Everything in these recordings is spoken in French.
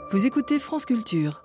Vous écoutez France Culture.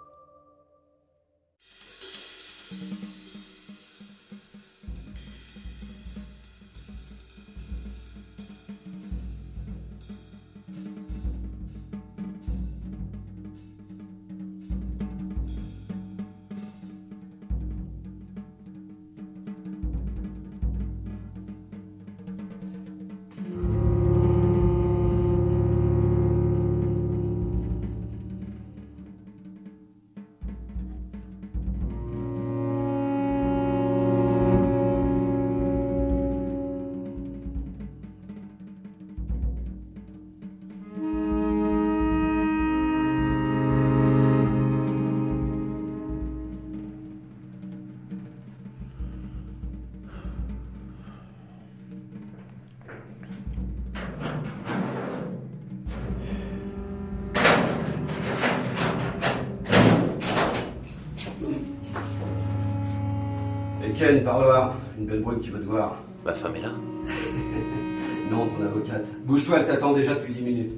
Ken, parle-moi. Une belle brune qui veut te voir. Ma femme est là? Non, ton avocate. Bouge-toi, elle t'attend déjà depuis 10 minutes.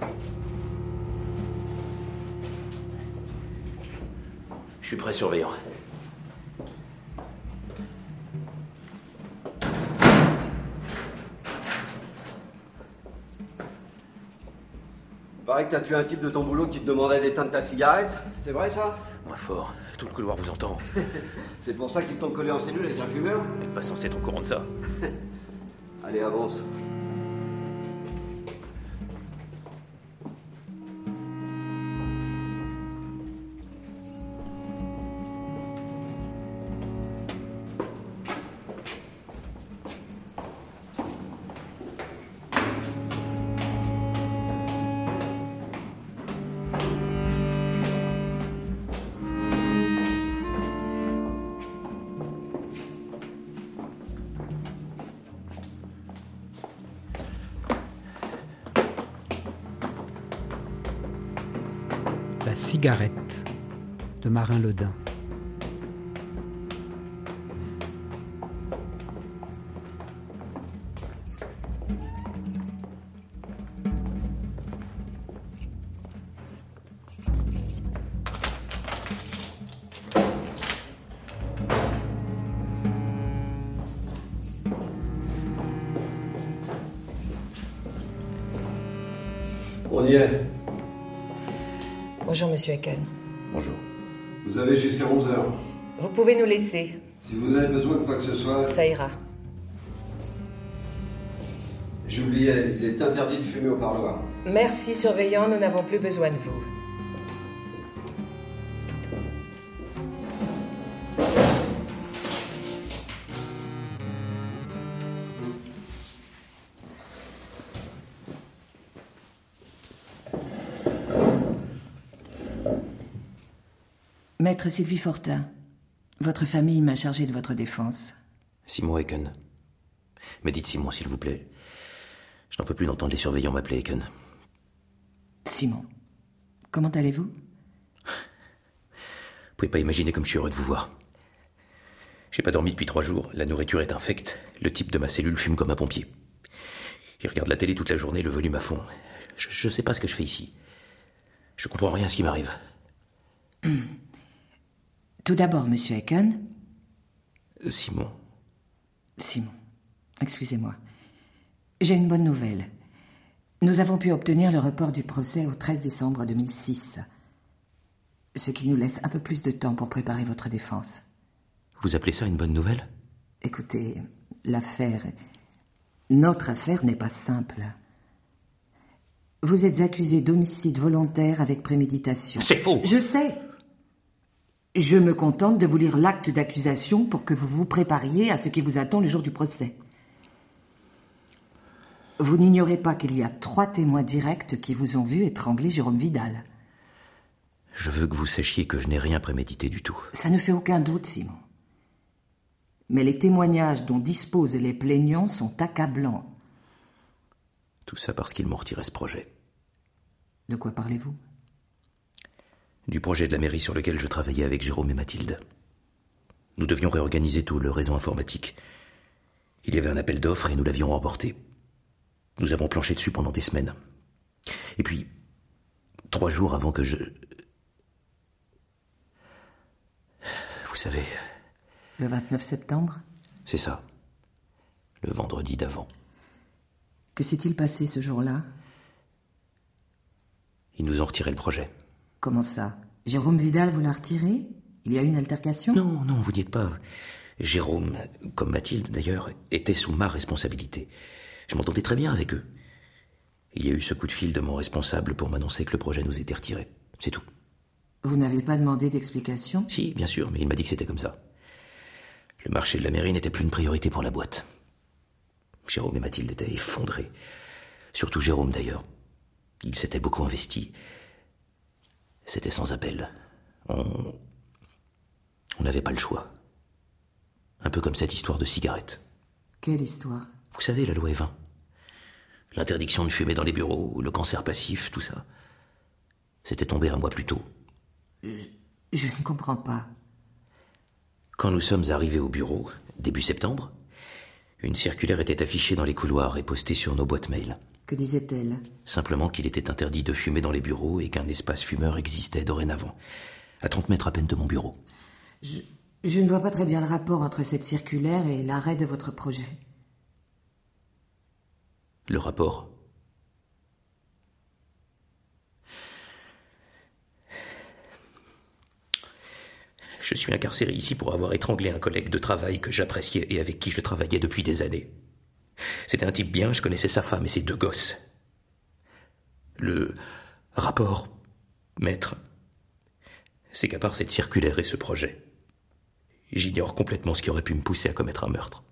Je suis prêt, surveillant. Paraît que t'as tué un type de ton boulot qui te demandait d'éteindre ta cigarette. C'est vrai, ça? Moins fort. Tout le couloir vous entend. C'est pour ça qu'ils t'ont collé en cellule avec un fumeur? Vous n'êtes pas censé être au courant de ça. Allez, avance. La cigarette de Marin Ledin. On y est. Bonjour, monsieur Eken. Bonjour. Vous avez jusqu'à 11h. Vous pouvez nous laisser. Si vous avez besoin de quoi que ce soit... Ça ira. J'oubliais, il est interdit de fumer au parloir. Merci, surveillant, nous n'avons plus besoin de vous. Maître Sylvie Fortin, votre famille m'a chargé de votre défense. Simon Eken. Mais dites Simon, s'il vous plaît. Je n'en peux plus d'entendre les surveillants m'appeler Eken. Simon, comment allez-vous? Vous pouvez pas imaginer comme je suis heureux de vous voir. J'ai pas dormi depuis 3 jours, la nourriture est infecte, le type de ma cellule fume comme un pompier. Il regarde la télé toute la journée, le volume à fond. Je sais pas ce que je fais ici. Je comprends rien à ce qui m'arrive. Tout d'abord, monsieur Eken. Simon. Simon, excusez-moi. J'ai une bonne nouvelle. Nous avons pu obtenir le report du procès au 13 décembre 2006. Ce qui nous laisse un peu plus de temps pour préparer votre défense. Vous appelez ça une bonne nouvelle? Écoutez, notre affaire n'est pas simple. Vous êtes accusé d'homicide volontaire avec préméditation. C'est faux! Je sais. Je me contente de vous lire l'acte d'accusation pour que vous vous prépariez à ce qui vous attend le jour du procès. Vous n'ignorez pas qu'il y a 3 témoins directs qui vous ont vu étrangler Jérôme Vidal. Je veux que vous sachiez que je n'ai rien prémédité du tout. Ça ne fait aucun doute, Simon. Mais les témoignages dont disposent les plaignants sont accablants. Tout ça parce qu'ils m'ont retiré ce projet. De quoi parlez-vous? Du projet de la mairie sur lequel je travaillais avec Jérôme et Mathilde. Nous devions réorganiser tout le réseau informatique. Il y avait un appel d'offres et nous l'avions remporté. Nous avons planché dessus pendant des semaines. Et puis, 3 jours avant que je... Vous savez... Le 29 septembre? C'est ça. Le vendredi d'avant. Que s'est-il passé ce jour-là? Ils nous ont retiré le projet. Comment ça? Jérôme Vidal vous l'a retiré? Il y a eu une altercation? Non, vous n'y êtes pas. Jérôme, comme Mathilde d'ailleurs, était sous ma responsabilité. Je m'entendais très bien avec eux. Il y a eu ce coup de fil de mon responsable pour m'annoncer que le projet nous était retiré. C'est tout. Vous n'avez pas demandé d'explication? Si, bien sûr, mais il m'a dit que c'était comme ça. Le marché de la mairie n'était plus une priorité pour la boîte. Jérôme et Mathilde étaient effondrés. Surtout Jérôme d'ailleurs. Il s'était beaucoup investi. C'était sans appel. On n'avait pas le choix. Un peu comme cette histoire de cigarette. Quelle histoire? Vous savez, la loi Evin. L'interdiction de fumer dans les bureaux, le cancer passif, tout ça. C'était tombé un mois plus tôt. Je ne comprends pas. Quand nous sommes arrivés au bureau, début septembre, une circulaire était affichée dans les couloirs et postée sur nos boîtes mail. Que disait-elle? Simplement qu'il était interdit de fumer dans les bureaux et qu'un espace fumeur existait dorénavant, à 30 mètres à peine de mon bureau. Je ne vois pas très bien le rapport entre cette circulaire et l'arrêt de votre projet. Le rapport? Je suis incarcéré ici pour avoir étranglé un collègue de travail que j'appréciais et avec qui je travaillais depuis des années. C'était un type bien, je connaissais sa femme et ses 2 gosses. Le rapport, maître, c'est qu'à part cette circulaire et ce projet, j'ignore complètement ce qui aurait pu me pousser à commettre un meurtre.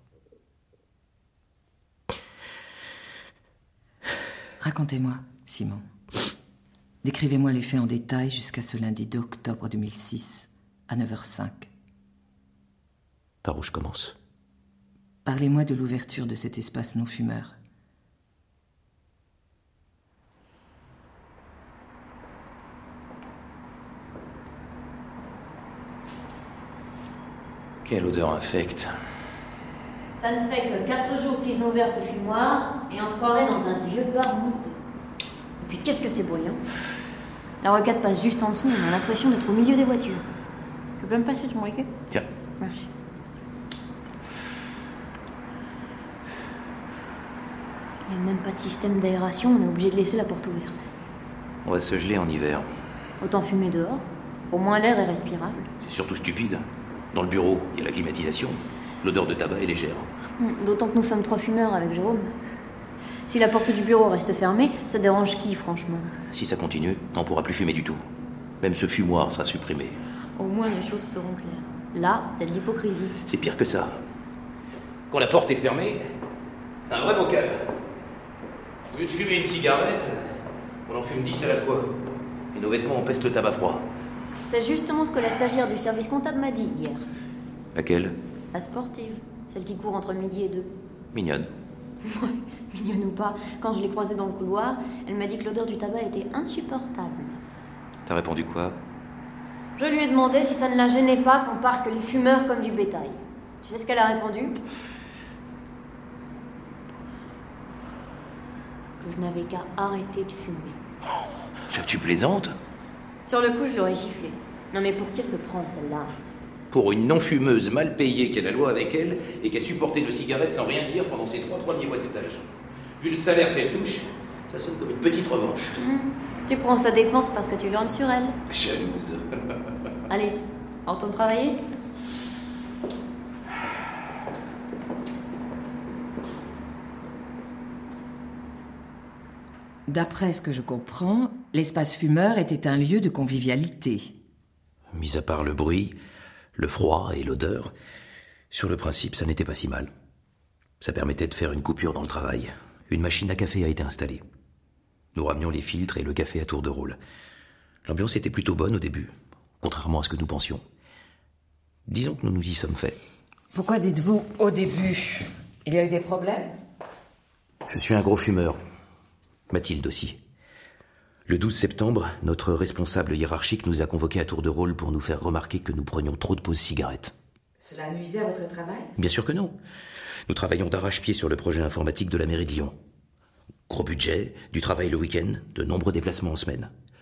Racontez-moi, Simon. Décrivez-moi les faits en détail jusqu'à ce lundi 2 octobre 2006, à 9h05. Par où je commence? Parlez-moi de l'ouverture de cet espace non-fumeur. Quelle odeur infecte. Ça ne fait que 4 jours qu'ils ont ouvert ce fumoir et on se croirait dans un vieux bar miteux. Et puis qu'est-ce que c'est bruyant? La rocade passe juste en dessous, on a l'impression d'être au milieu des voitures. Tu peux me passer ton briquet? Tiens. Merci. Il n'y a même pas de système d'aération, on est obligé de laisser la porte ouverte. On va se geler en hiver. Autant fumer dehors, au moins l'air est respirable. C'est surtout stupide. Dans le bureau, il y a la climatisation. L'odeur de tabac est légère. D'autant que nous sommes 3 fumeurs avec Jérôme. Si la porte du bureau reste fermée, ça dérange qui, franchement? Si ça continue, on pourra plus fumer du tout. Même ce fumoir sera supprimé. Au moins les choses seront claires. Là, c'est de l'hypocrisie. C'est pire que ça. Quand la porte est fermée, c'est un vrai bocal. Au lieu de fumer une cigarette, on en fume 10 à la fois. Et nos vêtements empestent le tabac froid. C'est justement ce que la stagiaire du service comptable m'a dit hier. Laquelle? La sportive, celle qui court entre midi et 2. Mignonne. Ouais, mignonne ou pas, quand je l'ai croisée dans le couloir, elle m'a dit que l'odeur du tabac était insupportable. T'as répondu quoi? Je lui ai demandé si ça ne la gênait pas qu'on parque les fumeurs comme du bétail. Tu sais ce qu'elle a répondu? Que je n'avais qu'à arrêter de fumer. Tu plaisantes? Sur le coup, je l'aurais giflé. Non mais pour qui elle se prend, celle-là? Pour une non-fumeuse mal payée qui a la loi avec elle et qui a supporté nos cigarettes sans rien dire pendant ses 3 premiers mois de stage. Vu le salaire qu'elle touche, ça sonne comme une petite revanche. Tu prends sa défense parce que tu hurles sur elle. Jalouse. Allez, on retourne travailler? D'après ce que je comprends, l'espace fumeur était un lieu de convivialité. Mis à part le bruit, le froid et l'odeur, sur le principe, ça n'était pas si mal. Ça permettait de faire une coupure dans le travail. Une machine à café a été installée. Nous ramenions les filtres et le café à tour de rôle. L'ambiance était plutôt bonne au début, contrairement à ce que nous pensions. Disons que nous nous y sommes faits. Pourquoi dites-vous au début? Il y a eu des problèmes? Je suis un gros fumeur. Mathilde aussi. Le 12 septembre, notre responsable hiérarchique nous a convoqués à tour de rôle pour nous faire remarquer que nous prenions trop de pauses cigarettes. Cela nuisait à votre travail? Bien sûr que non. Nous travaillons d'arrache-pied sur le projet informatique de la mairie de Lyon. Gros budget, du travail le week-end, de nombreux déplacements en semaine.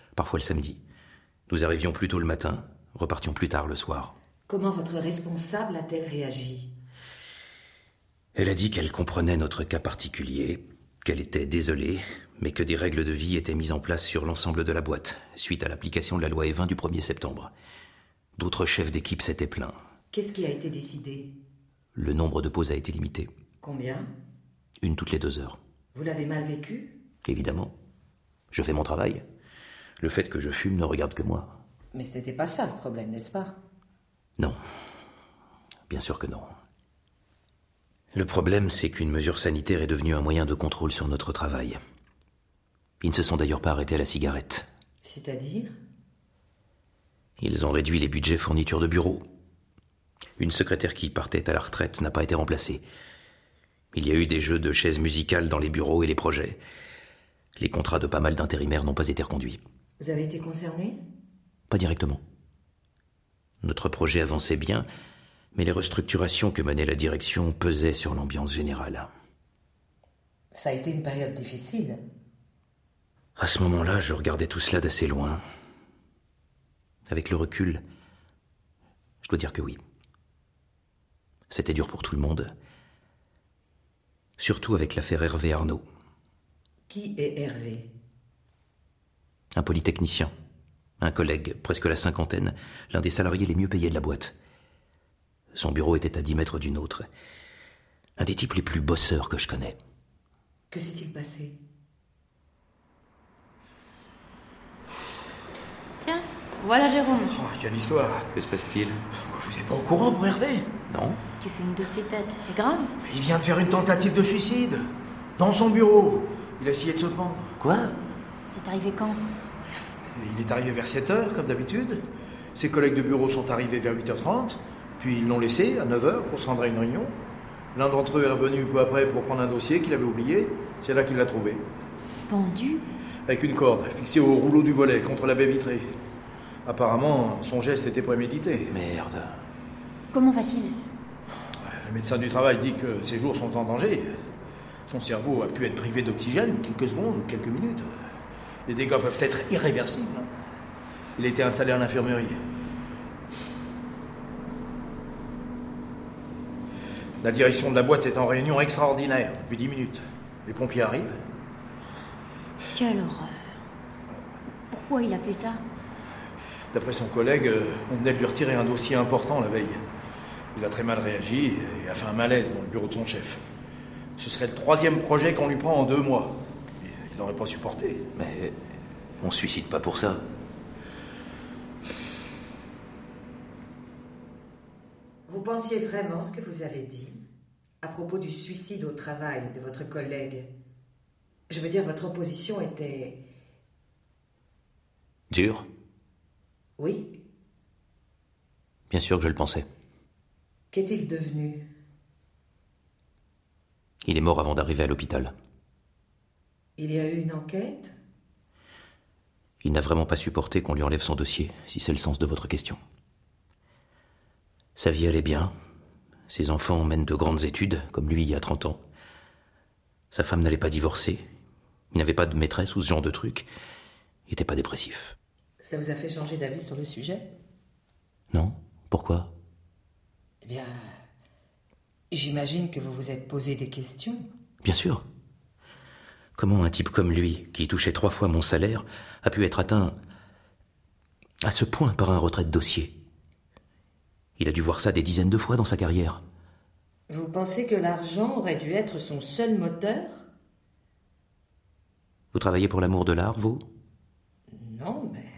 parfois le samedi. Nous arrivions plus tôt le matin, repartions plus tard le soir. Comment votre responsable a-t-elle réagi? Elle a dit qu'elle comprenait notre cas particulier, qu'elle était désolée, mais que des règles de vie étaient mises en place sur l'ensemble de la boîte, suite à l'application de la loi E20 du 1er septembre. D'autres chefs d'équipe s'étaient plaints. Qu'est-ce qui a été décidé? Le nombre de pauses a été limité. Combien? Une toutes les 2 heures. Vous l'avez mal vécu? Évidemment. Je fais mon travail. Le fait que je fume ne regarde que moi. Mais ce n'était pas ça le problème, n'est-ce pas? Non. Bien sûr que non. Le problème, c'est qu'une mesure sanitaire est devenue un moyen de contrôle sur notre travail. Ils ne se sont d'ailleurs pas arrêtés à la cigarette. C'est-à-dire? Ils ont réduit les budgets fourniture de bureau. Une secrétaire qui partait à la retraite n'a pas été remplacée. Il y a eu des jeux de chaises musicales dans les bureaux et les projets. Les contrats de pas mal d'intérimaires n'ont pas été reconduits. Vous avez été concerné? Pas directement. Notre projet avançait bien, mais les restructurations que menait la direction pesaient sur l'ambiance générale. Ça a été une période difficile. À ce moment-là, je regardais tout cela d'assez loin. Avec le recul, je dois dire que oui. C'était dur pour tout le monde. Surtout avec l'affaire Hervé Arnaud. Qui est Hervé? Un polytechnicien, un collègue, presque la cinquantaine, l'un des salariés les mieux payés de la boîte. Son bureau était à 10 mètres du nôtre. Un des types les plus bosseurs que je connais. Que s'est-il passé? Tiens, voilà Jérôme. Oh, quelle histoire. Que se passe-t-il? Vous n'êtes pas au courant pour Hervé? Non? Tu fais une de ses têtes, c'est grave? Il vient de faire une tentative de suicide. Dans son bureau. Il a essayé de se pendre. Quoi? C'est arrivé quand? Il est arrivé vers 7h, comme d'habitude. Ses collègues de bureau sont arrivés vers 8h30. Puis ils l'ont laissé à 9h pour se rendre à une réunion. L'un d'entre eux est revenu peu après pour prendre un dossier qu'il avait oublié. C'est là qu'il l'a trouvé. Pendu? Avec une corde fixée au rouleau du volet contre la baie vitrée. Apparemment, son geste était prémédité. Merde. Comment va-t-il? Le médecin du travail dit que ses jours sont en danger. Son cerveau a pu être privé d'oxygène quelques secondes ou quelques minutes. Les dégâts peuvent être irréversibles. Il a été installé à l'infirmerie. La direction de la boîte est en réunion extraordinaire depuis 10 minutes. Les pompiers arrivent. Quelle horreur. Pourquoi il a fait ça? D'après son collègue, on venait de lui retirer un dossier important la veille. Il a très mal réagi et a fait un malaise dans le bureau de son chef. Ce serait le 3e projet qu'on lui prend en 2 mois. Il n'aurait pas supporté. Mais on se suicide pas pour ça. Vous pensiez vraiment ce que vous avez dit à propos du suicide au travail de votre collègue? Je veux dire, votre opposition était... Dur? Oui? Bien sûr que je le pensais. Qu'est-il devenu? Il est mort avant d'arriver à l'hôpital. Il y a eu une enquête? Il n'a vraiment pas supporté qu'on lui enlève son dossier, si c'est le sens de votre question. Sa vie allait bien. Ses enfants mènent de grandes études, comme lui il y a 30 ans. Sa femme n'allait pas divorcer. Il n'avait pas de maîtresse ou ce genre de truc. Il n'était pas dépressif. Ça vous a fait changer d'avis sur le sujet? Non? Pourquoi? Eh bien, j'imagine que vous vous êtes posé des questions. Bien sûr. Comment un type comme lui, qui touchait 3 fois mon salaire, a pu être atteint à ce point par un retrait de dossier? Il a dû voir ça des dizaines de fois dans sa carrière. Vous pensez que l'argent aurait dû être son seul moteur? Vous travaillez pour l'amour de l'art, vous? Non, mais...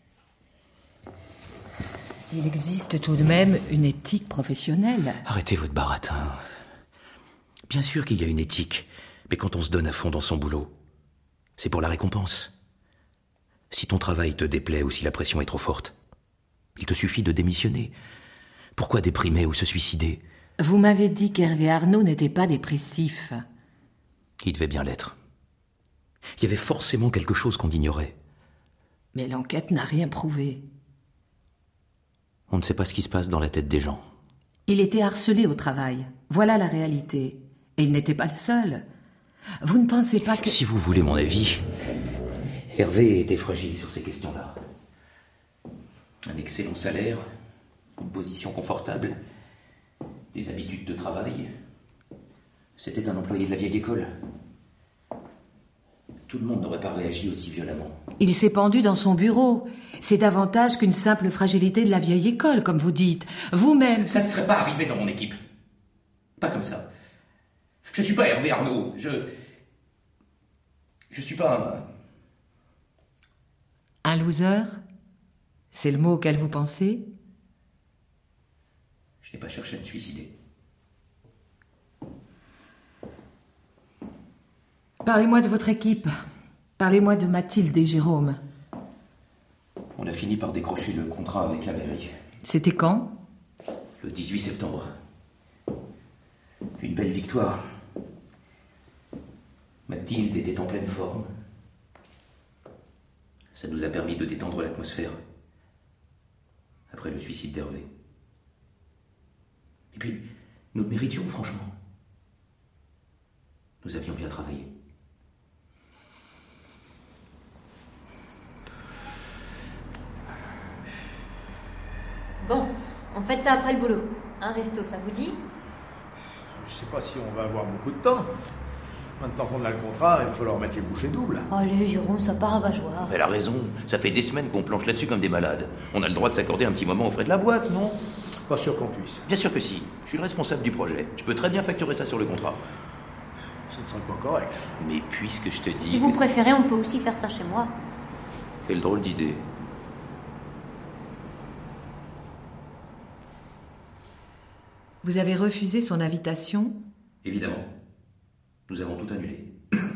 Il existe tout de même une éthique professionnelle. Arrêtez votre baratin. Bien sûr qu'il y a une éthique, mais quand on se donne à fond dans son boulot, c'est pour la récompense. Si ton travail te déplaît ou si la pression est trop forte, il te suffit de démissionner. Pourquoi déprimer ou se suicider? Vous m'avez dit qu'Hervé Arnaud n'était pas dépressif. Il devait bien l'être. Il y avait forcément quelque chose qu'on ignorait. Mais l'enquête n'a rien prouvé. On ne sait pas ce qui se passe dans la tête des gens. Il était harcelé au travail. Voilà la réalité. Et il n'était pas le seul. Vous ne pensez pas que... Si vous voulez mon avis, Hervé était fragile sur ces questions-là. Un excellent salaire, une position confortable, des habitudes de travail. C'était un employé de la vieille école. Tout le monde n'aurait pas réagi aussi violemment. Il s'est pendu dans son bureau. C'est davantage qu'une simple fragilité de la vieille école, comme vous dites. Vous-même... Ça ne serait pas arrivé dans mon équipe. Pas comme ça. Je suis pas Hervé Arnaud. Je suis pas Un loser? C'est le mot auquel vous pensez? Je n'ai pas cherché à me suicider. Parlez-moi de votre équipe. Parlez-moi de Mathilde et Jérôme. On a fini par décrocher le contrat avec la mairie. C'était quand? Le 18 septembre. Une belle victoire. Mathilde était en pleine forme. Ça nous a permis de détendre l'atmosphère. Après le suicide d'Hervé. Et puis, nous le méritions, franchement. Nous avions bien travaillé. Bon, on fait ça après le boulot. Un resto, ça vous dit? Je sais pas si on va avoir beaucoup de temps. Maintenant qu'on a le contrat, il va falloir mettre les bouchées doubles. Allez, Jérôme, ça part à bajoire. Elle a raison. Ça fait des semaines qu'on planche là-dessus comme des malades. On a le droit de s'accorder un petit moment aux frais de la boîte, non? Pas sûr qu'on puisse. Bien sûr que si. Je suis le responsable du projet. Je peux très bien facturer ça sur le contrat. Ce ne serait pas correct. Mais puisque je te dis... Si vous préférez, on peut aussi faire ça chez moi. Quelle drôle d'idée. Vous avez refusé son invitation? Évidemment. Nous avons tout annulé.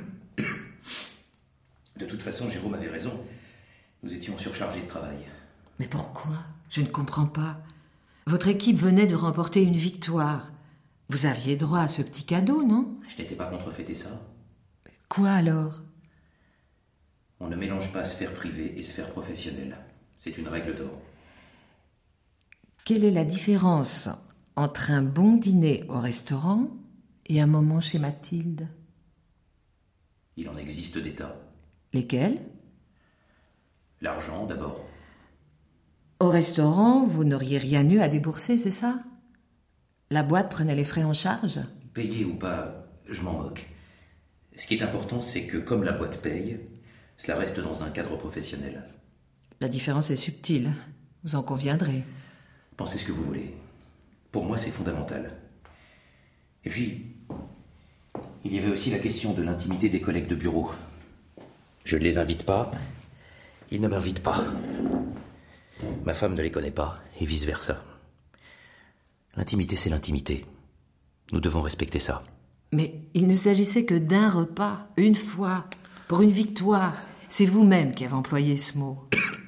De toute façon, Jérôme avait raison. Nous étions surchargés de travail. Mais pourquoi? Je ne comprends pas. Votre équipe venait de remporter une victoire. Vous aviez droit à ce petit cadeau, non? Je n'étais pas contre fêter ça. Quoi alors? On ne mélange pas sphère privée et sphère professionnelle. C'est une règle d'or. Quelle est la différence entre un bon dîner au restaurant et un moment chez Mathilde? Il en existe des tas. Lesquels? L'argent, d'abord. Au restaurant, vous n'auriez rien eu à débourser, c'est ça? La boîte prenait les frais en charge? Payé ou pas, je m'en moque. Ce qui est important, c'est que comme la boîte paye, cela reste dans un cadre professionnel. La différence est subtile, vous en conviendrez. Pensez ce que vous voulez. Pour moi, c'est fondamental. Et puis, il y avait aussi la question de l'intimité des collègues de bureau. Je ne les invite pas, ils ne m'invitent pas. Ma femme ne les connaît pas, et vice-versa. L'intimité, c'est l'intimité. Nous devons respecter ça. Mais il ne s'agissait que d'un repas, une fois, pour une victoire. C'est vous-même qui avez employé ce mot.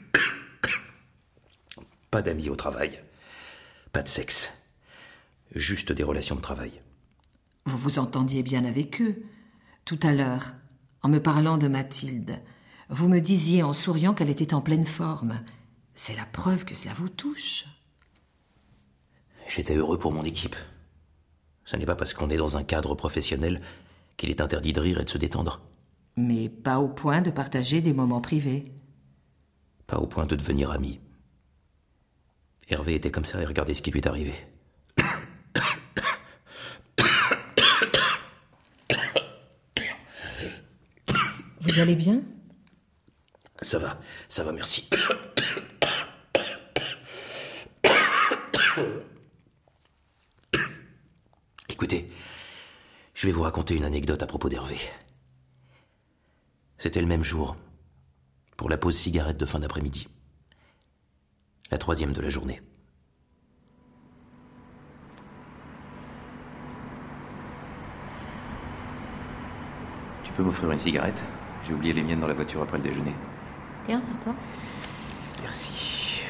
Pas d'amis au travail. Pas de sexe. Juste des relations de travail. Vous vous entendiez bien avec eux. Tout à l'heure, en me parlant de Mathilde, vous me disiez en souriant qu'elle était en pleine forme. C'est la preuve que cela vous touche. J'étais heureux pour mon équipe. Ce n'est pas parce qu'on est dans un cadre professionnel qu'il est interdit de rire et de se détendre. Mais pas au point de partager des moments privés. Pas au point de devenir amis. Hervé était comme ça et regardez ce qui lui est arrivé. Vous allez bien? Ça va, merci. Écoutez, je vais vous raconter une anecdote à propos d'Hervé. C'était le même jour, pour la pause cigarette de fin d'après-midi. La 3e de la journée. Tu peux m'offrir une cigarette? J'ai oublié les miennes dans la voiture après le déjeuner. Tiens, sors-toi. Merci.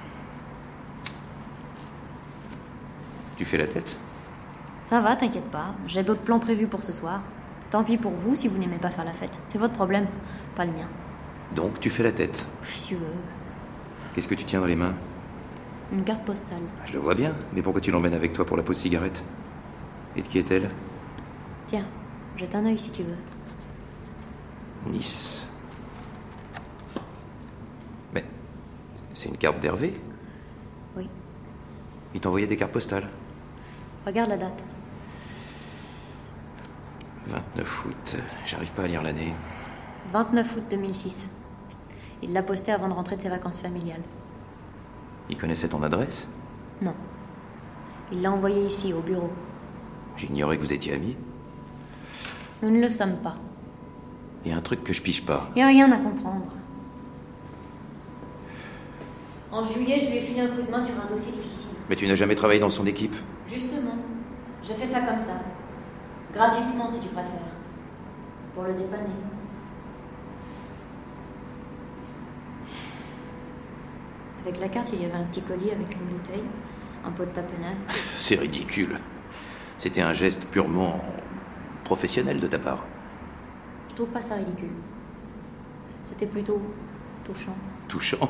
Tu fais la tête? Ça va, t'inquiète pas. J'ai d'autres plans prévus pour ce soir. Tant pis pour vous si vous n'aimez pas faire la fête. C'est votre problème, pas le mien. Donc tu fais la tête. Si tu veux. Qu'est-ce que tu tiens dans les mains? Une carte postale. Je le vois bien, mais pourquoi tu l'emmènes avec toi pour la pause cigarette? Et de qui est-elle? Tiens, jette un œil si tu veux. Nice. C'est une carte d'Hervé? Oui. Il t'envoyait des cartes postales? Regarde la date. 29 août. J'arrive pas à lire l'année. 29 août 2006. Il l'a posté avant de rentrer de ses vacances familiales. Il connaissait ton adresse? Non. Il l'a envoyé ici, au bureau. J'ignorais que vous étiez amis. Nous ne le sommes pas. Il y a un truc que je pige pas. Il n'y a rien à comprendre. En juillet, je lui ai filé un coup de main sur un dossier difficile. Mais tu n'as jamais travaillé dans son équipe? Justement. J'ai fait ça comme ça. Gratuitement, si tu préfères. Pour le dépanner. Avec la carte, il y avait un petit collier avec une bouteille, un pot de tapenade. C'est ridicule. C'était un geste purement professionnel de ta part. Je trouve pas ça ridicule. C'était plutôt touchant. Touchant?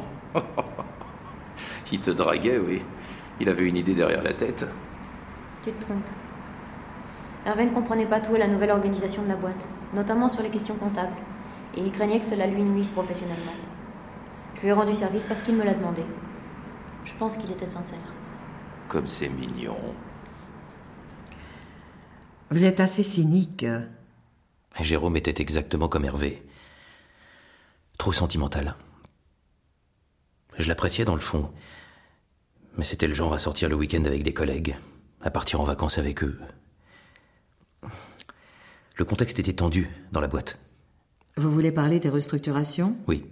Il te draguait, oui. Il avait une idée derrière la tête. Tu te trompes. Hervé ne comprenait pas tout à la nouvelle organisation de la boîte, notamment sur les questions comptables, et il craignait que cela lui nuise professionnellement. Je lui ai rendu service parce qu'il me l'a demandé. Je pense qu'il était sincère. Comme c'est mignon. Vous êtes assez cynique. Jérôme était exactement comme Hervé. Trop sentimental. Je l'appréciais dans le fond. Mais c'était le genre à sortir le week-end avec des collègues, à partir en vacances avec eux. Le contexte était tendu dans la boîte. Vous voulez parler des restructurations? Oui.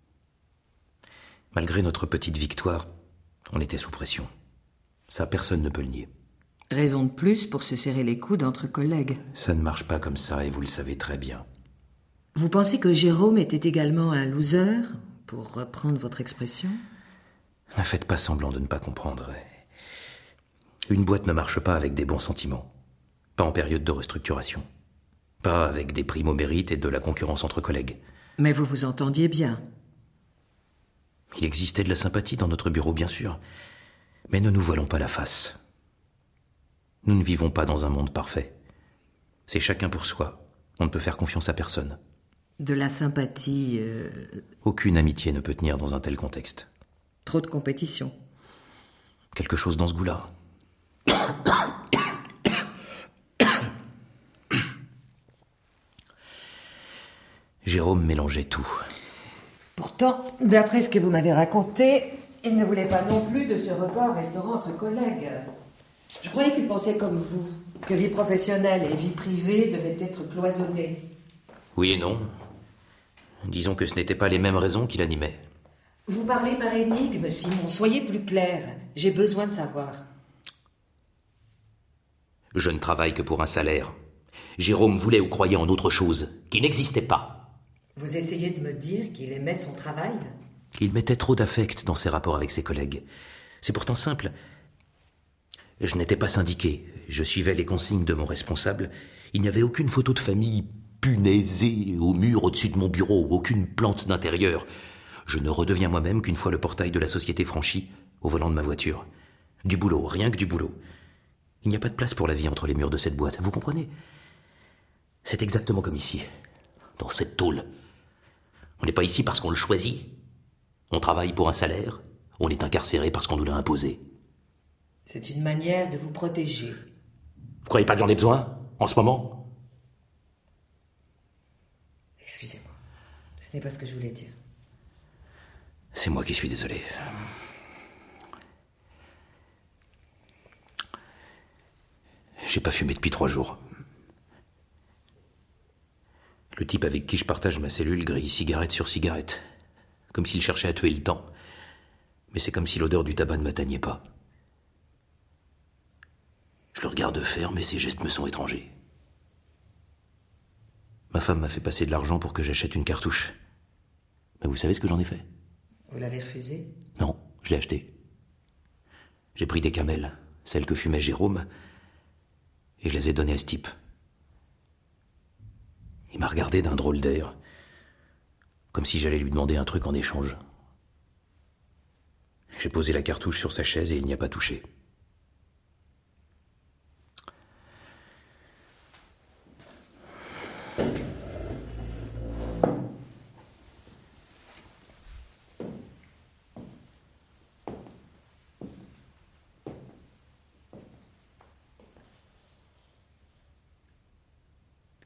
Malgré notre petite victoire, on était sous pression. Ça, personne ne peut le nier. Raison de plus pour se serrer les coudes entre collègues. Ça ne marche pas comme ça, et vous le savez très bien. Vous pensez que Jérôme était également un loser, pour reprendre votre expression? Ne faites pas semblant de ne pas comprendre. Une boîte ne marche pas avec des bons sentiments. Pas en période de restructuration. Pas avec des primes au mérite et de la concurrence entre collègues. Mais vous vous entendiez bien. Il existait de la sympathie dans notre bureau, bien sûr. Mais ne nous voilons pas la face. Nous ne vivons pas dans un monde parfait. C'est chacun pour soi. On ne peut faire confiance à personne. De la sympathie... Aucune amitié ne peut tenir dans un tel contexte. Trop de compétition. Quelque chose dans ce goût-là. Jérôme mélangeait tout. Pourtant, d'après ce que vous m'avez raconté, il ne voulait pas non plus de ce repas au restaurant entre collègues. Je croyais qu'il pensait comme vous, que vie professionnelle et vie privée devaient être cloisonnées. Oui et non. Disons que ce n'étaient pas les mêmes raisons qui l'animaient. Vous parlez par énigme, Simon. Soyez plus clair. J'ai besoin de savoir. Je ne travaille que pour un salaire. Jérôme voulait ou croyait en autre chose, qui n'existait pas. Vous essayez de me dire qu'il aimait son travail? Il mettait trop d'affect dans ses rapports avec ses collègues. C'est pourtant simple. Je n'étais pas syndiqué. Je suivais les consignes de mon responsable. Il n'y avait aucune photo de famille punaisée au mur au-dessus de mon bureau, aucune plante d'intérieur. Je ne redeviens moi-même qu'une fois le portail de la société franchi, au volant de ma voiture. Du boulot, rien que du boulot. Il n'y a pas de place pour la vie entre les murs de cette boîte, vous comprenez? C'est exactement comme ici, dans cette tôle. On n'est pas ici parce qu'on le choisit. On travaille pour un salaire, on est incarcéré parce qu'on nous l'a imposé. C'est une manière de vous protéger. Vous croyez pas que j'en ai besoin, en ce moment? Excusez-moi, ce n'est pas ce que je voulais dire. C'est moi qui suis désolé. J'ai pas fumé depuis 3 jours. Le type avec qui je partage ma cellule grille cigarette sur cigarette. Comme s'il cherchait à tuer le temps. Mais c'est comme si l'odeur du tabac ne m'atteignait pas. Je le regarde faire, mais ses gestes me sont étrangers. Ma femme m'a fait passer de l'argent pour que j'achète une cartouche. Mais vous savez ce que j'en ai fait? Vous l'avez refusé? Non, je l'ai acheté. J'ai pris des camels, celles que fumait Jérôme, et je les ai données à ce type. Il m'a regardé d'un drôle d'air, comme si j'allais lui demander un truc en échange. J'ai posé la cartouche sur sa chaise et il n'y a pas touché.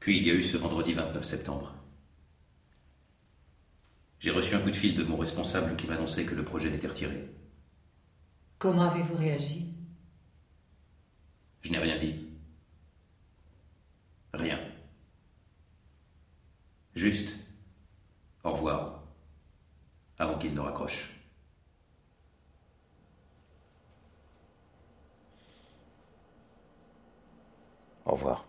Puis il y a eu ce vendredi 29 septembre. J'ai reçu un coup de fil de mon responsable qui m'annonçait que le projet n'était retiré. Comment avez-vous réagi? Je n'ai rien dit. Rien. Juste au revoir, avant qu'il ne raccroche. Au revoir.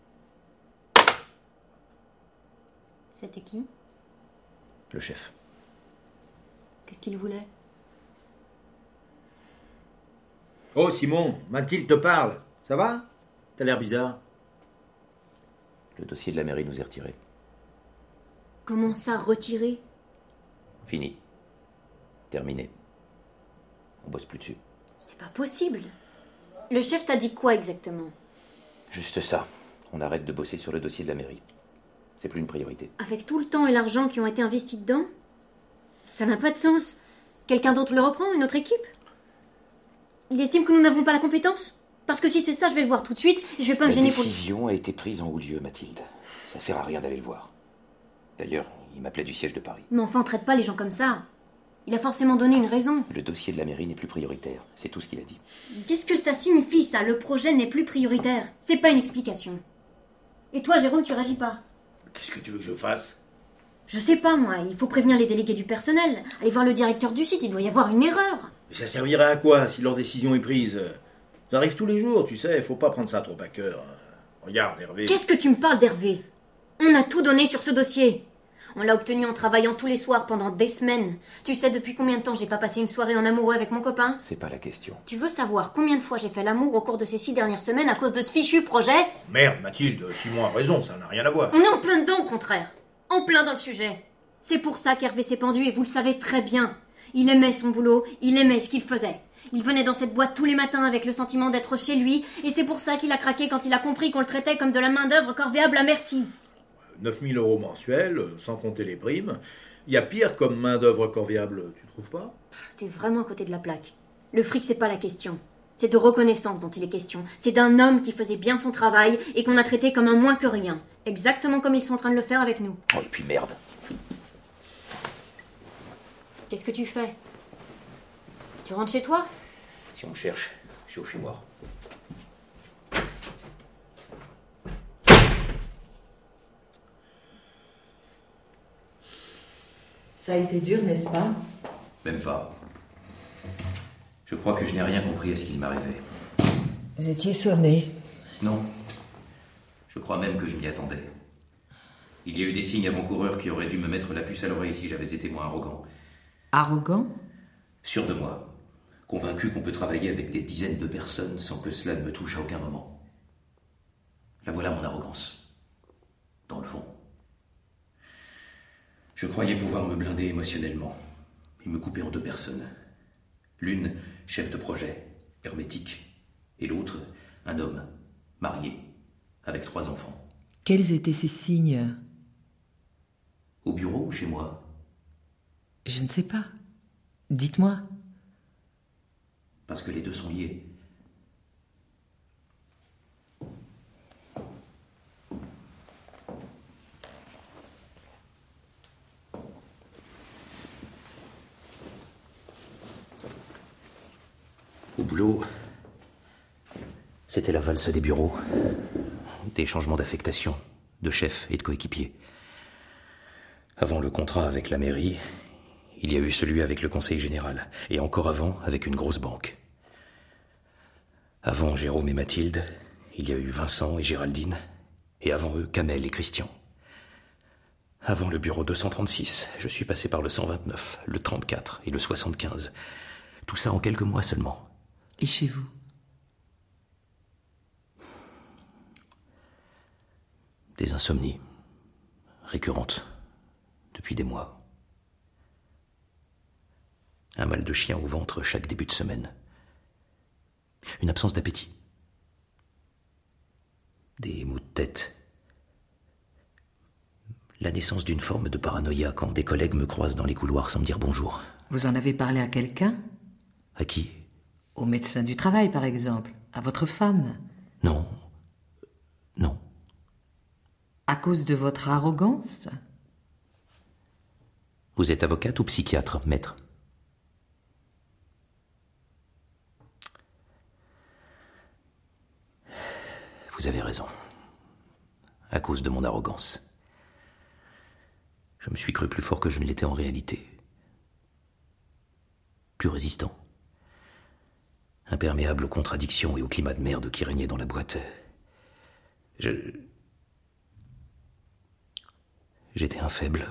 C'était qui? Le chef. Qu'est-ce qu'il voulait? Oh, Simon, Mathilde te parle. Ça va? T'as l'air bizarre. Le dossier de la mairie nous est retiré. Comment ça, retiré? Fini. Terminé. On bosse plus dessus. C'est pas possible. Le chef t'a dit quoi exactement? Juste ça. On arrête de bosser sur le dossier de la mairie. C'est plus une priorité. Avec tout le temps et l'argent qui ont été investis dedans? Ça n'a pas de sens. Quelqu'un d'autre le reprend, une autre équipe? Il estime que nous n'avons pas la compétence? Parce que si c'est ça, je vais le voir tout de suite et je vais pas me gêner pour... La décision a été prise en haut lieu, Mathilde. Ça sert à rien d'aller le voir. D'ailleurs, il m'appelait du siège de Paris. Mais enfin, on traite pas les gens comme ça. Il a forcément donné une raison. Le dossier de la mairie n'est plus prioritaire. C'est tout ce qu'il a dit. Qu'est-ce que ça signifie, ça? Le projet n'est plus prioritaire. C'est pas une explication. Et toi, Jérôme, tu réagis pas? Qu'est-ce que tu veux que je fasse? Je sais pas, moi. Il faut prévenir les délégués du personnel. Aller voir le directeur du site. Il doit y avoir une erreur. Mais ça servirait à quoi si leur décision est prise? Ça arrive tous les jours, tu sais, faut pas prendre ça trop à cœur. Regarde, Hervé. Qu'est-ce que tu me parles d'Hervé? On a tout donné sur ce dossier. On l'a obtenu en travaillant tous les soirs pendant des semaines. Tu sais depuis combien de temps j'ai pas passé une soirée en amoureux avec mon copain? C'est pas la question. Tu veux savoir combien de fois j'ai fait l'amour au cours de ces 6 dernières semaines à cause de ce fichu projet? Merde, Mathilde, Simon a raison, ça n'a rien à voir. On est en plein dedans, au contraire. En plein dans le sujet. C'est pour ça qu'Hervé s'est pendu et vous le savez très bien. Il aimait son boulot, il aimait ce qu'il faisait. Il venait dans cette boîte tous les matins avec le sentiment d'être chez lui, et c'est pour ça qu'il a craqué quand il a compris qu'on le traitait comme de la main-d'œuvre corvéable à merci. 9 000 € mensuels, sans compter les primes. Il y a pire comme main-d'œuvre corvéable, tu trouves pas? T'es vraiment à côté de la plaque. Le fric, c'est pas la question. C'est de reconnaissance dont il est question. C'est d'un homme qui faisait bien son travail et qu'on a traité comme un moins que rien. Exactement comme ils sont en train de le faire avec nous. Oh, et puis merde. Qu'est-ce que tu fais? Tu rentres chez toi? Si on me cherche, je suis au fumoir. Ça a été dur, n'est-ce pas? Même pas. Je crois que je n'ai rien compris à ce qu'il m'arrivait. Vous étiez sonné. Non. Je crois même que je m'y attendais. Il y a eu des signes avant-coureurs qui auraient dû me mettre la puce à l'oreille si j'avais été moins arrogant. Arrogant? Sûr de moi. Convaincu qu'on peut travailler avec des dizaines de personnes sans que cela ne me touche à aucun moment. La voilà mon arrogance. Dans le fond. Je croyais pouvoir me blinder émotionnellement et me couper en 2 personnes. L'une, chef de projet, hermétique, et l'autre, un homme, marié, avec 3 enfants. Quels étaient ces signes? Au bureau ou chez moi? Je ne sais pas. Dites-moi. Parce que les 2 sont liés. Au boulot, c'était la valse des bureaux, des changements d'affectation, de chef et de coéquipier. Avant le contrat avec la mairie, il y a eu celui avec le conseil général, et encore avant, avec une grosse banque. Avant Jérôme et Mathilde, il y a eu Vincent et Géraldine, et avant eux, Kamel et Christian. Avant le bureau 236, je suis passé par le 129, le 34 et le 75. Tout ça en quelques mois seulement. Et chez vous? Des insomnies, récurrentes, depuis des mois. Un mal de chien au ventre chaque début de semaine. Une absence d'appétit. Des maux de tête. La naissance d'une forme de paranoïa quand des collègues me croisent dans les couloirs sans me dire bonjour. Vous en avez parlé à quelqu'un? À qui? Au médecin du travail, par exemple. À votre femme? Non. Non. À cause de votre arrogance? Vous êtes avocate ou psychiatre, maître? Vous avez raison. À cause de mon arrogance. Je me suis cru plus fort que je ne l'étais en réalité. Plus résistant. Imperméable aux contradictions et au climat de merde qui régnait dans la boîte. J'étais un faible.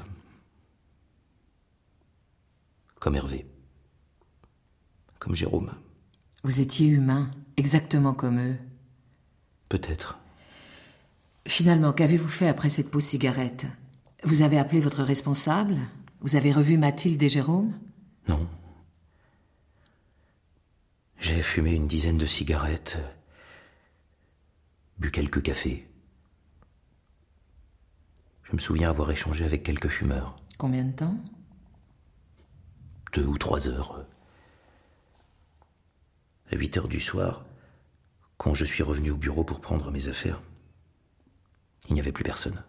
Comme Hervé. Comme Jérôme. Vous étiez humain, exactement comme eux. Peut-être. Finalement, qu'avez-vous fait après cette pause cigarette? Vous avez appelé votre responsable? Vous avez revu Mathilde et Jérôme? Non. J'ai fumé une dizaine de cigarettes, bu quelques cafés. Je me souviens avoir échangé avec quelques fumeurs. Combien de temps? 2 ou 3 heures. À 8 heures du soir, quand je suis revenu au bureau pour prendre mes affaires, il n'y avait plus personne.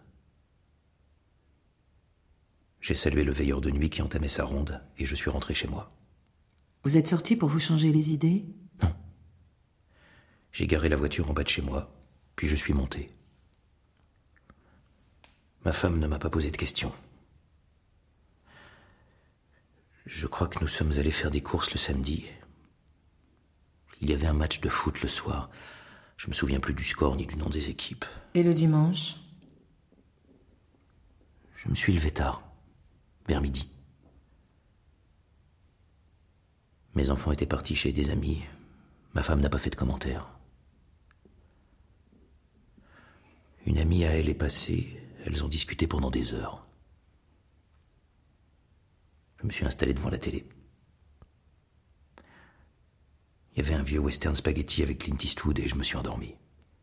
J'ai salué le veilleur de nuit qui entamait sa ronde et je suis rentré chez moi. Vous êtes sorti pour vous changer les idées? Non. J'ai garé la voiture en bas de chez moi, puis je suis monté. Ma femme ne m'a pas posé de questions. Je crois que nous sommes allés faire des courses le samedi. Il y avait un match de foot le soir. Je me souviens plus du score ni du nom des équipes. Et le dimanche? Je me suis levé tard, vers midi. Mes enfants étaient partis chez des amis. Ma femme n'a pas fait de commentaires. Une amie à elle est passée. Elles ont discuté pendant des heures. Je me suis installé devant la télé. Il y avait un vieux western spaghetti avec Clint Eastwood et je me suis endormi.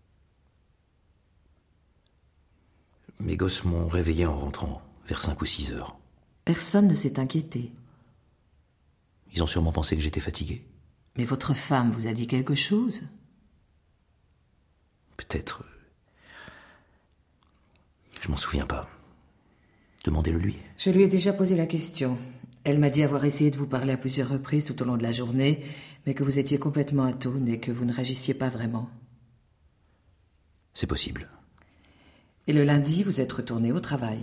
Mes gosses m'ont réveillé en rentrant, vers 5 ou 6 heures. Personne ne s'est inquiété. Ils ont sûrement pensé que j'étais fatigué. Mais votre femme vous a dit quelque chose? Peut-être. Je m'en souviens pas. Demandez-le lui. Je lui ai déjà posé la question. Elle m'a dit avoir essayé de vous parler à plusieurs reprises tout au long de la journée, mais que vous étiez complètement atone et que vous ne réagissiez pas vraiment. C'est possible. Et le lundi, vous êtes retourné au travail.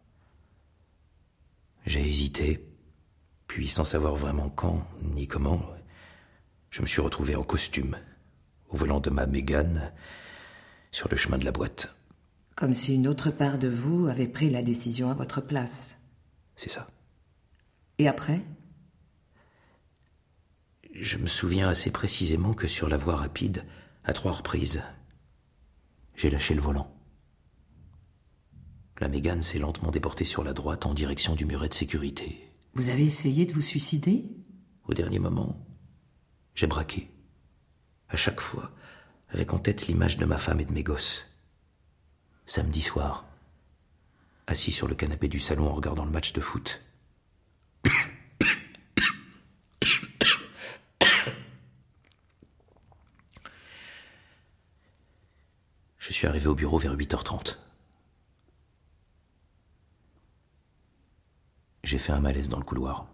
J'ai hésité, puis sans savoir vraiment quand ni comment, je me suis retrouvé en costume, au volant de ma Mégane, sur le chemin de la boîte. Comme si une autre part de vous avait pris la décision à votre place. C'est ça. Et après? Je me souviens assez précisément que sur la voie rapide, à 3 reprises, j'ai lâché le volant. La Mégane s'est lentement déportée sur la droite en direction du muret de sécurité. Vous avez essayé de vous suicider? Au dernier moment, j'ai braqué. À chaque fois, avec en tête l'image de ma femme et de mes gosses. Samedi soir, assis sur le canapé du salon en regardant le match de foot. Je suis arrivé au bureau vers 8h30. J'ai fait un malaise dans le couloir.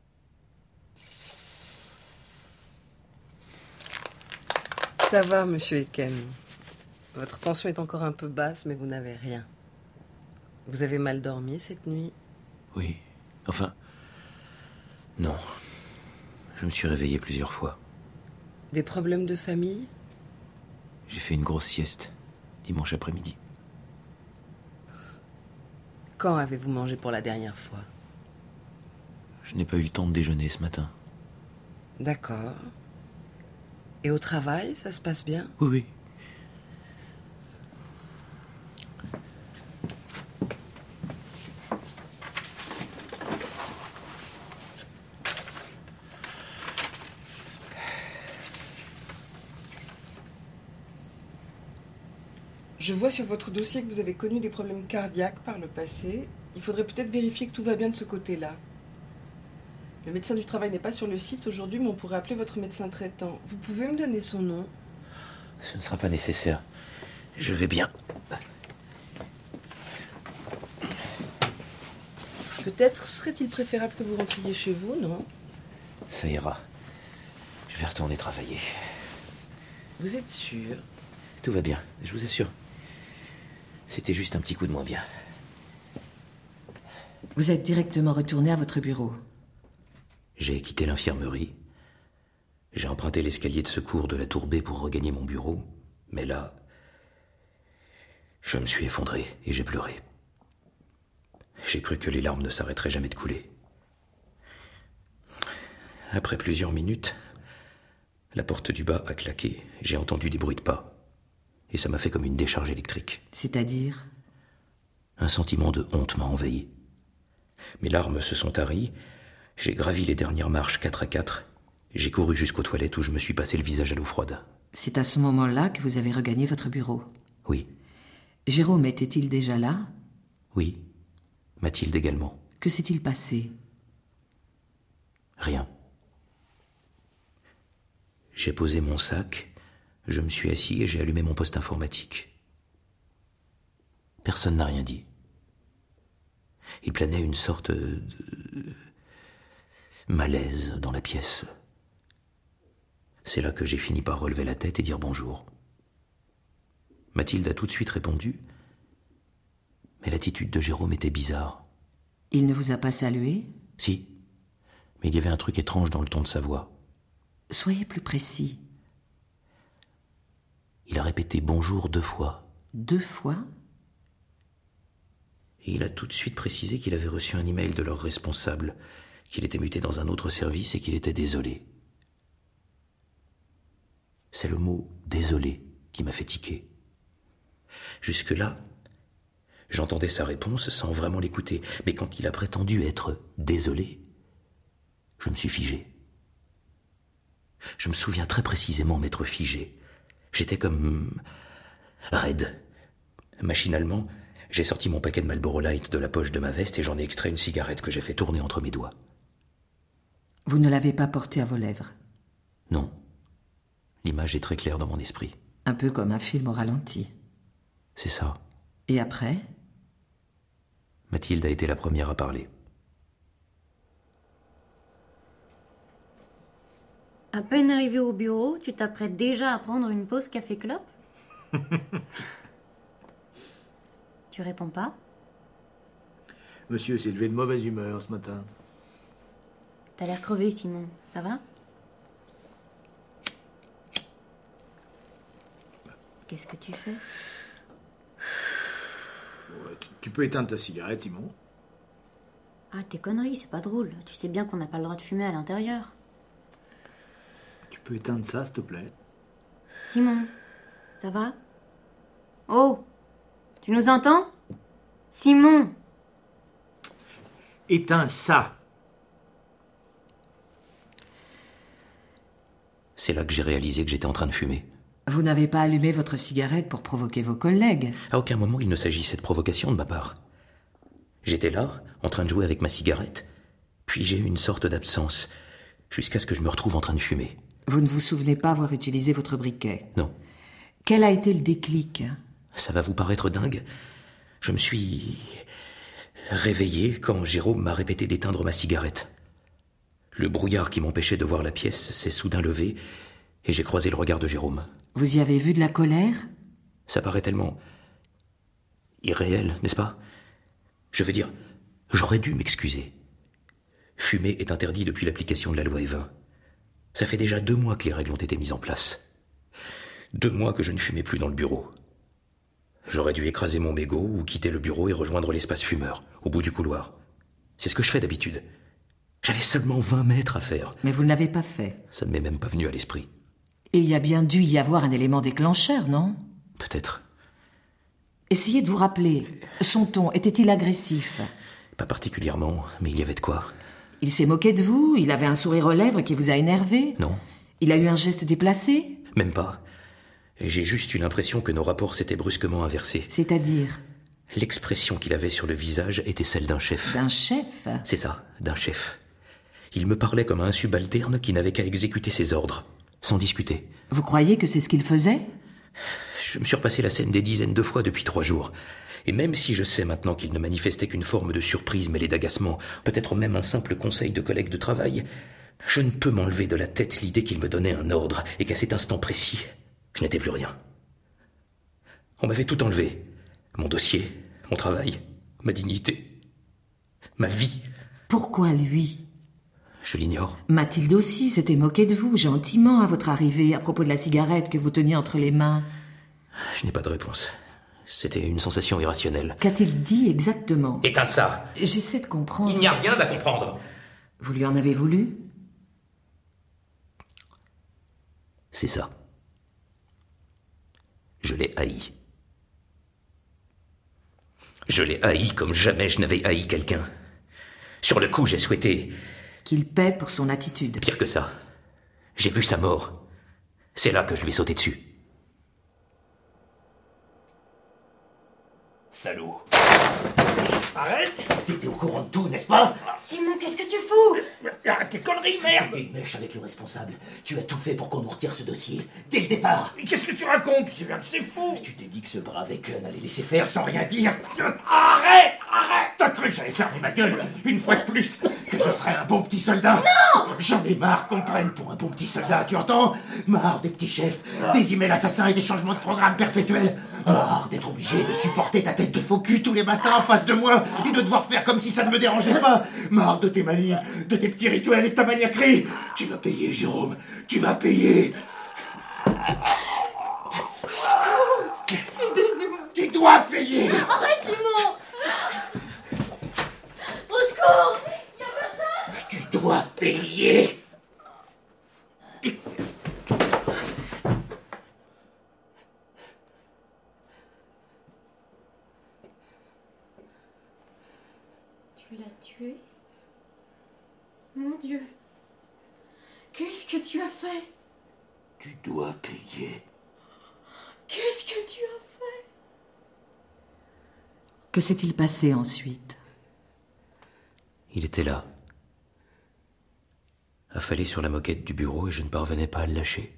Ça va, monsieur Eken. Votre tension est encore un peu basse, mais vous n'avez rien. Vous avez mal dormi cette nuit? Oui. Enfin... non. Je me suis réveillé plusieurs fois. Des problèmes de famille? J'ai fait une grosse sieste, dimanche après-midi. Quand avez-vous mangé pour la dernière fois? Je n'ai pas eu le temps de déjeuner ce matin. D'accord. Et au travail, ça se passe bien? Oui, oui. Je vois sur votre dossier que vous avez connu des problèmes cardiaques par le passé. Il faudrait peut-être vérifier que tout va bien de ce côté-là. Le médecin du travail n'est pas sur le site aujourd'hui, mais on pourrait appeler votre médecin traitant. Vous pouvez me donner son nom? Ce ne sera pas nécessaire. Je vais bien. Peut-être serait-il préférable que vous rentriez chez vous, non? Ça ira. Je vais retourner travailler. Vous êtes sûr? Tout va bien, je vous assure. C'était juste un petit coup de moins bien. Vous êtes directement retourné à votre bureau. J'ai quitté l'infirmerie. J'ai emprunté l'escalier de secours de la tour B pour regagner mon bureau. Mais là, je me suis effondré et j'ai pleuré. J'ai cru que les larmes ne s'arrêteraient jamais de couler. Après plusieurs minutes, la porte du bas a claqué. J'ai entendu des bruits de pas. Et ça m'a fait comme une décharge électrique. C'est-à-dire? Un sentiment de honte m'a envahi. Mes larmes se sont taries. J'ai gravi les dernières marches 4 à 4. J'ai couru jusqu'aux toilettes où je me suis passé le visage à l'eau froide. C'est à ce moment-là que vous avez regagné votre bureau? Oui. Jérôme était-il déjà là? Oui. Mathilde également. Que s'est-il passé? Rien. J'ai posé mon sac, je me suis assis et j'ai allumé mon poste informatique. Personne n'a rien dit. Il planait une sorte de malaise dans la pièce. C'est là que j'ai fini par relever la tête et dire bonjour. Mathilde a tout de suite répondu, mais l'attitude de Jérôme était bizarre. Il ne vous a pas salué? Si, mais il y avait un truc étrange dans le ton de sa voix. Soyez plus précis. Il a répété bonjour 2 fois. 2 fois? Et il a tout de suite précisé qu'il avait reçu un email de leur responsable, qu'il était muté dans un autre service et qu'il était désolé. C'est le mot « désolé » qui m'a fait tiquer. Jusque-là, j'entendais sa réponse sans vraiment l'écouter, mais quand il a prétendu être désolé, je me suis figé. Je me souviens très précisément m'être figé. J'étais comme raide. Machinalement, j'ai sorti mon paquet de Marlboro Light de la poche de ma veste et j'en ai extrait une cigarette que j'ai fait tourner entre mes doigts. Vous ne l'avez pas portée à vos lèvres? Non. L'image est très claire dans mon esprit. Un peu comme un film au ralenti. C'est ça. Et après? Mathilde a été la première à parler. À peine arrivé au bureau, tu t'apprêtes déjà à prendre une pause café-clope? Tu réponds pas? Monsieur s'est levé de mauvaise humeur ce matin. T'as l'air crevé, Simon. Ça va? Qu'est-ce que tu fais? Ouais, tu peux éteindre ta cigarette, Simon? Ah, tes conneries, c'est pas drôle. Tu sais bien qu'on n'a pas le droit de fumer à l'intérieur. Tu peux éteindre ça, s'il te plaît? Simon, ça va? Oh! Tu nous entends? Simon! Éteins ça! C'est là que j'ai réalisé que j'étais en train de fumer. Vous n'avez pas allumé votre cigarette pour provoquer vos collègues? À aucun moment il ne s'agissait de provocation de ma part. J'étais là, en train de jouer avec ma cigarette, puis j'ai eu une sorte d'absence, jusqu'à ce que je me retrouve en train de fumer. Vous ne vous souvenez pas avoir utilisé votre briquet? Non. Quel a été le déclic? Ça va vous paraître dingue. Je me suis réveillé quand Jérôme m'a répété d'éteindre ma cigarette. Le brouillard qui m'empêchait de voir la pièce s'est soudain levé et j'ai croisé le regard de Jérôme. Vous y avez vu de la colère? Ça paraît tellement irréel, n'est-ce pas? Je veux dire, j'aurais dû m'excuser. Fumer est interdit depuis l'application de la loi Evin. Ça fait déjà 2 mois que les règles ont été mises en place. 2 mois que je ne fumais plus dans le bureau. J'aurais dû écraser mon mégot ou quitter le bureau et rejoindre l'espace fumeur, au bout du couloir. C'est ce que je fais d'habitude. J'avais seulement 20 mètres à faire. Mais vous ne l'avez pas fait. Ça ne m'est même pas venu à l'esprit. Il y a bien dû y avoir un élément déclencheur, non? Peut-être. Essayez de vous rappeler. Son ton était-il agressif? Pas particulièrement, mais il y avait de quoi. Il s'est moqué de vous? Il avait un sourire aux lèvres qui vous a énervé? Non. Il a eu un geste déplacé? Même pas. Et j'ai juste eu l'impression que nos rapports s'étaient brusquement inversés. C'est-à-dire? L'expression qu'il avait sur le visage était celle d'un chef. D'un chef? C'est ça, d'un chef. Il me parlait comme un subalterne qui n'avait qu'à exécuter ses ordres, sans discuter. Vous croyez que c'est ce qu'il faisait? Je me suis repassé la scène des dizaines de fois depuis 3 jours. Et même si je sais maintenant qu'il ne manifestait qu'une forme de surprise mêlée d'agacement, peut-être même un simple conseil de collègue de travail, je ne peux m'enlever de la tête l'idée qu'il me donnait un ordre et qu'à cet instant précis, je n'étais plus rien. On m'avait tout enlevé. Mon dossier, mon travail, ma dignité, ma vie. Pourquoi lui? Je l'ignore. Mathilde aussi s'était moquée de vous, gentiment, à votre arrivée, à propos de la cigarette que vous teniez entre les mains. Je n'ai pas de réponse. C'était une sensation irrationnelle. Qu'a-t-il dit exactement? Éteins ça! J'essaie de comprendre. Il n'y a rien à comprendre. Vous lui en avez voulu? C'est ça. Je l'ai haï. Je l'ai haï comme jamais je n'avais haï quelqu'un. Sur le coup, j'ai souhaité... Qu'il paie pour son attitude. Pire que ça. J'ai vu sa mort. C'est là que je lui ai sauté dessus. Salaud. Arrête! T'étais au courant de tout, n'est-ce pas? Simon, qu'est-ce que tu fous? Arrête tes conneries, merde! T'es une mèche avec le responsable. Tu as tout fait pour qu'on nous retire ce dossier, dès le départ. Mais qu'est-ce que tu racontes? C'est bien que c'est fou! Tu t'es dit que ce brave Eken allait laisser faire sans rien dire. Arrête! Arrête! T'as cru que j'allais fermer ma gueule une fois de plus? Que je serais un bon petit soldat? Non! J'en ai marre qu'on me prenne pour un bon petit soldat, tu entends? Marre des petits chefs, des emails assassins et des changements de programme perpétuels. Marre d'être obligé de supporter ta tête de faux cul tous les matins en face de moi et de devoir faire comme si ça ne me dérangeait pas. Marre de tes manies, de tes petits rituels et de ta maniaquerie. Tu vas payer, Jérôme, tu vas payer. Tu dois payer. Arrête, Simon! Au secours! Y'a personne! Tu dois payer. Tu l'as tué? Mon Dieu! Qu'est-ce que tu as fait? Tu dois payer. Qu'est-ce que tu as fait? Que s'est-il passé ensuite? Il était là, affalé sur la moquette du bureau et je ne parvenais pas à le lâcher.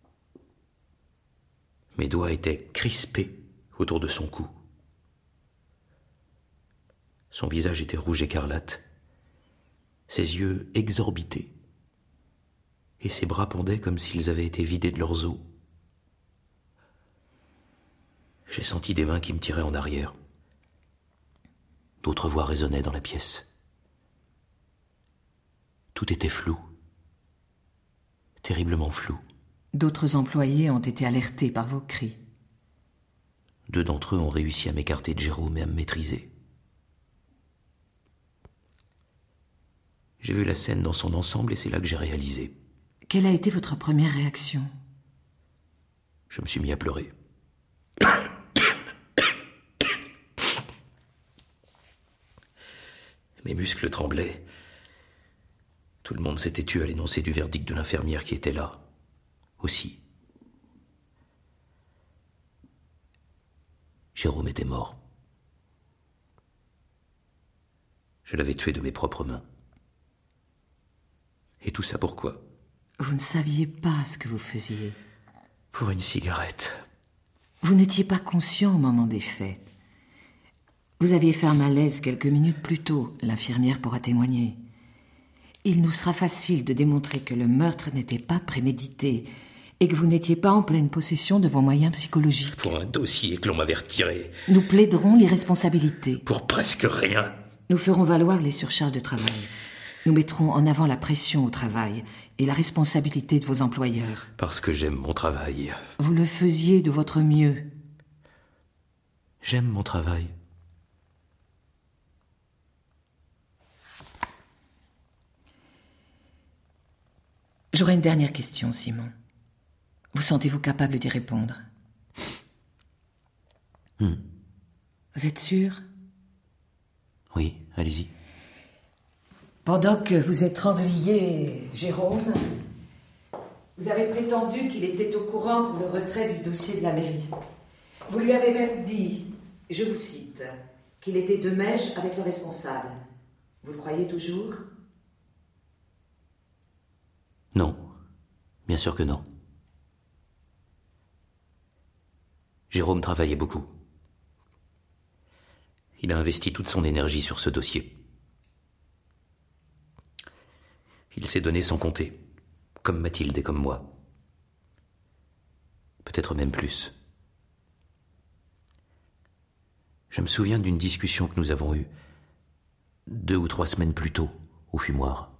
Mes doigts étaient crispés autour de son cou. Son visage était rouge écarlate, ses yeux exorbités, et ses bras pendaient comme s'ils avaient été vidés de leurs os. J'ai senti des mains qui me tiraient en arrière. D'autres voix résonnaient dans la pièce. Tout était flou, terriblement flou. D'autres employés ont été alertés par vos cris. 2 d'entre eux ont réussi à m'écarter de Jérôme et à me maîtriser. J'ai vu la scène dans son ensemble et c'est là que j'ai réalisé. Quelle a été votre première réaction? Je me suis mis à pleurer. Mes muscles tremblaient. Tout le monde s'était tu à l'énoncé du verdict de l'infirmière qui était là, aussi. Jérôme était mort. Je l'avais tué de mes propres mains. Et tout ça pourquoi? Vous ne saviez pas ce que vous faisiez. Pour une cigarette. Vous n'étiez pas conscient au moment des faits. Vous aviez fait un malaise quelques minutes plus tôt, l'infirmière pourra témoigner. Il nous sera facile de démontrer que le meurtre n'était pas prémédité et que vous n'étiez pas en pleine possession de vos moyens psychologiques. Pour un dossier que l'on m'avait retiré. Nous plaiderons l'irresponsabilité. Pour presque rien. Nous ferons valoir les surcharges de travail. Nous mettrons en avant la pression au travail et la responsabilité de vos employeurs. Parce que j'aime mon travail. Vous le faisiez de votre mieux. J'aime mon travail. J'aurais une dernière question, Simon. Vous sentez-vous capable d'y répondre? Vous êtes sûr? Oui, allez-y. Pendant que vous étrangliez Jérôme, vous avez prétendu qu'il était au courant pour le retrait du dossier de la mairie. Vous lui avez même dit, je vous cite, qu'il était de mèche avec le responsable. Vous le croyez toujours? Non, bien sûr que non. Jérôme travaillait beaucoup. Il a investi toute son énergie sur ce dossier. Il s'est donné sans compter, comme Mathilde et comme moi. Peut-être même plus. Je me souviens d'une discussion que nous avons eue 2 ou 3 semaines plus tôt, au fumoir.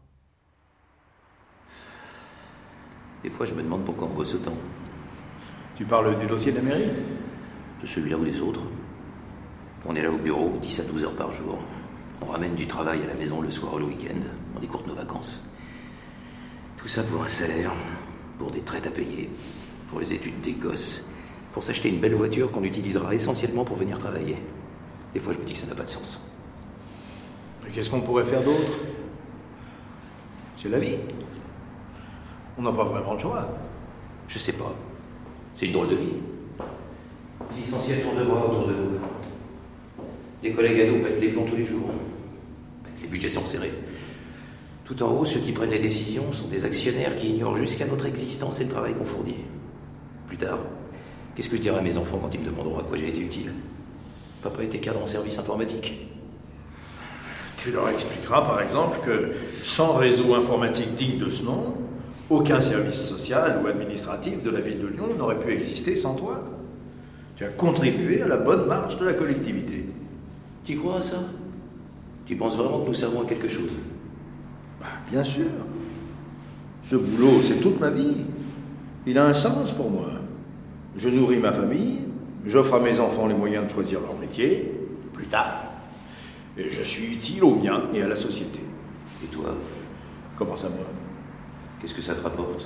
Des fois, je me demande pourquoi on bosse autant. Tu parles du dossier de la mairie? De celui-là ou des autres. On est là au bureau, 10 à 12 heures par jour. On ramène du travail à la maison le soir ou le week-end. On décourte nos vacances. Tout ça pour un salaire, pour des traites à payer, pour les études des gosses, pour s'acheter une belle voiture qu'on utilisera essentiellement pour venir travailler. Des fois, je me dis que ça n'a pas de sens. Mais qu'est-ce qu'on pourrait faire d'autre? C'est la vie. On n'a pas vraiment le choix. Je sais pas. C'est une drôle de vie. Licenciés à tour de bras autour de nous. Des collègues à nous pètent les plombs tous les jours. Les budgets sont serrés. Tout en haut, ceux qui prennent les décisions sont des actionnaires qui ignorent jusqu'à notre existence et le travail qu'on fournit. Plus tard, qu'est-ce que je dirai à mes enfants quand ils me demanderont à quoi j'ai été utile? Papa était cadre en service informatique. Tu leur expliqueras par exemple que sans réseau informatique digne de ce nom, aucun service social ou administratif de la ville de Lyon n'aurait pu exister sans toi. Tu as contribué à la bonne marche de la collectivité. Tu crois à ça? Tu penses vraiment que nous servons à quelque chose? Bien sûr. Ce boulot, c'est toute ma vie. Il a un sens pour moi. Je nourris ma famille, j'offre à mes enfants les moyens de choisir leur métier, plus tard. Et je suis utile aux miens et à la société. Et toi? Comment ça, moi? Qu'est-ce que ça te rapporte?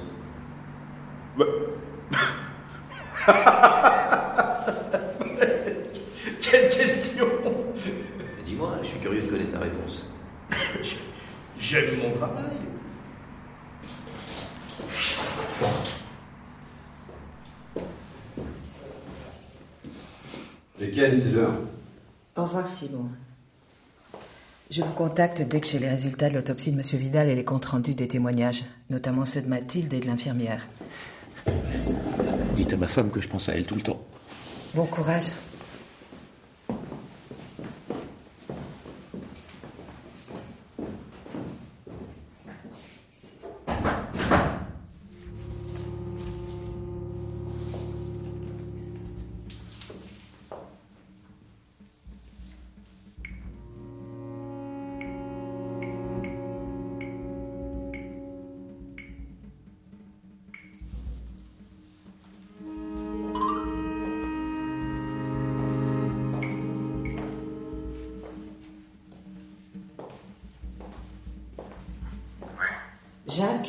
Quelle question! Dis-moi, je suis curieux de connaître ta réponse. J'aime mon travail. Etienne, c'est l'heure. Au revoir, Simon. Je vous contacte dès que j'ai les résultats de l'autopsie de M. Vidal et les comptes rendus des témoignages, notamment ceux de Mathilde et de l'infirmière. Dites à ma femme que je pense à elle tout le temps. Bon courage. Jacques?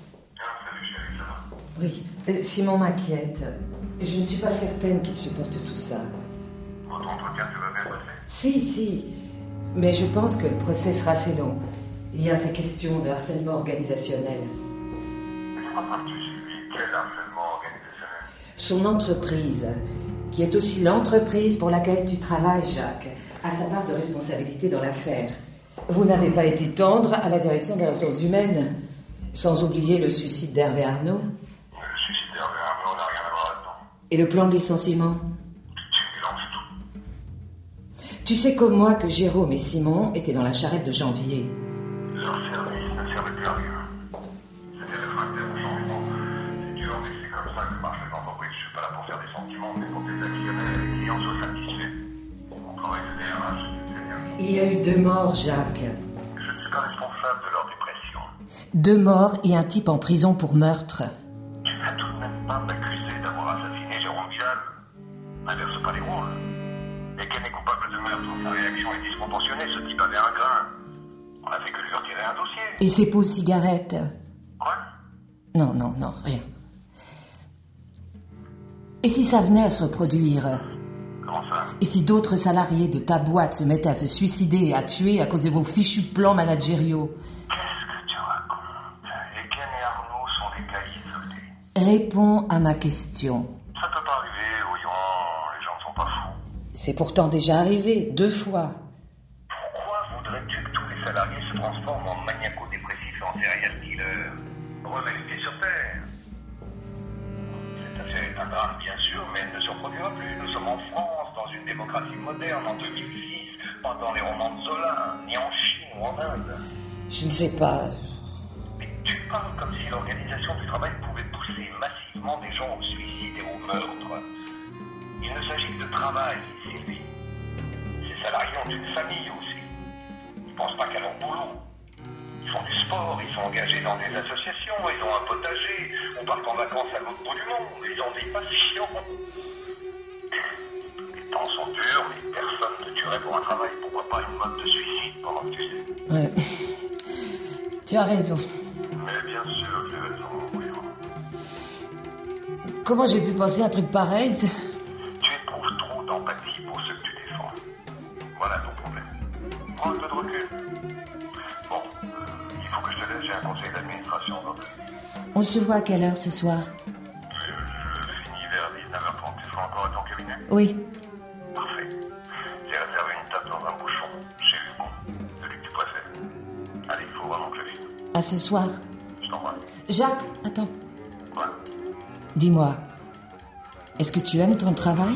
Oui, Simon m'inquiète. Je ne suis pas certaine qu'il supporte tout ça. Votre entretien se va bien passer? Si. Mais je pense que le procès sera assez long. Il y a ces questions de harcèlement organisationnel. Mais je comprends plus, quel harcèlement organisationnel? Son entreprise, qui est aussi l'entreprise pour laquelle tu travailles, Jacques, a sa part de responsabilité dans l'affaire. Vous n'avez pas été tendre à la direction des ressources humaines, sans oublier le suicide d'Hervé Arnaud. Le suicide d'Hervé Arnaud n'a rien à voir là-dedans. Et le plan de licenciement. Tu mélanges tout. Tu sais comme moi que Jérôme et Simon étaient dans la charrette de Janvier. Leur service ne servait plus à rien. C'était réfractaire au changement. C'est dur, mais c'est comme ça que marchent les entreprises. Je suis pas là pour faire des sentiments, mais pour que les actionnaires et les clients soient satisfaits. Mon travail de DRH, c'est bien. Il y a eu 2 morts, Jacques. Je ne suis pas responsable de leur dépression. 2 morts et un type en prison pour meurtre. Tu ne vas tout de même pas m'accuser d'avoir assassiné Jérôme Vidal. Inverse pas les rôles. Et Ken est coupable de meurtre. Sa réaction est disproportionnée. Ce type avait un grain. On a fait que lui retirer un dossier. Et ses pauvres cigarettes. Quoi? Non, rien. Et si ça venait à se reproduire? Comment ça? Et si d'autres salariés de ta boîte se mettaient à se suicider et à tuer à cause de vos fichus plans managériaux? Qu'est-ce que tu racontes? Et Ken et Arnaud sont des cas isolés. Réponds à ma question. Ça peut pas arriver, voyons, les gens ne sont pas fous. C'est pourtant déjà arrivé 2 fois. Pourquoi voudrais-tu que tous les salariés se transforment en maniaco-dépressifs et en serial killers? Remets les pieds sur terre. Cette affaire est un drame, bien sûr, mais elle ne se reproduira plus. Nous sommes en France, dans une démocratie moderne, en 2006. pas dans les romans de Zola, ni en Chine ou en Inde. Je ne sais pas. Mais tu parles comme si l'organisation du travail pouvait pousser massivement des gens au suicide et au meurtre. Il ne s'agit que de travail, Sylvie. Ces salariés ont une famille aussi. Ils ne pensent pas qu'à leur boulot. Ils font du sport, ils sont engagés dans des associations, ils ont un potager, on part en vacances à l'autre bout du monde, ils ont des passions. Les temps sont durs, mais personne ne tuerait pour un travail. Pourquoi pas une mode de suicide pendant que tu sais? Ouais. Tu as raison. Mais bien sûr, j'ai raison, oui. Comment j'ai pu penser à un truc pareil? Tu éprouves trop d'empathie pour ceux que tu défends. Voilà ton problème. Prends un peu de recul. Bon, il faut que je te laisse, j'ai un conseil d'administration. On se voit à quelle heure ce soir? Je finis vers 19h30. Tu seras encore à ton cabinet? Oui. Parfait. J'ai réservé une table dans un bouchon, chez Hugo, celui que tu préfères. Allez, il faut vraiment que je vive. À ce soir. Je t'envoie. Jacques, attends. Ouais. Dis-moi, est-ce que tu aimes ton travail?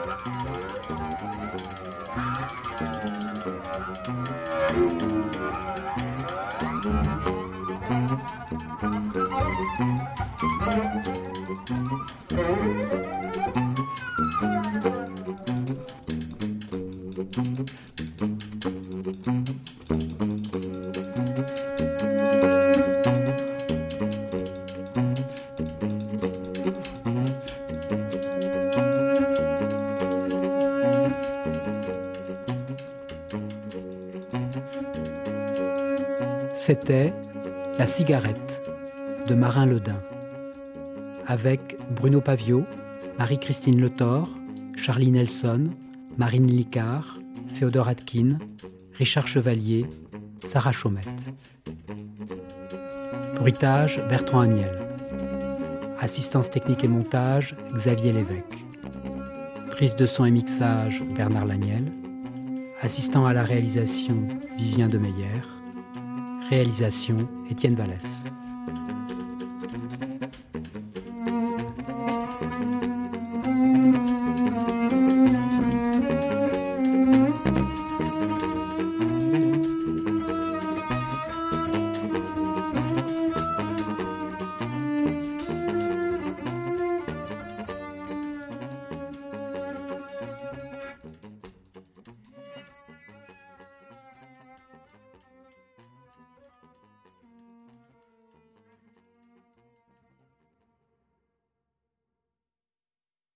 C'était La cigarette de Marin Ledin, avec Bruno Pavio, Marie-Christine Le Thor, Charlie Nelson, Marine Licard, Féodor Atkin, Richard Chevalier, Sarah Chaumette. Bruitage, Bertrand Amiel. Assistance technique et montage, Xavier Lévesque. Prise de son et mixage, Bernard Laniel. Assistant à la réalisation, Vivien Demeyer. Réalisation, Étienne Vallès.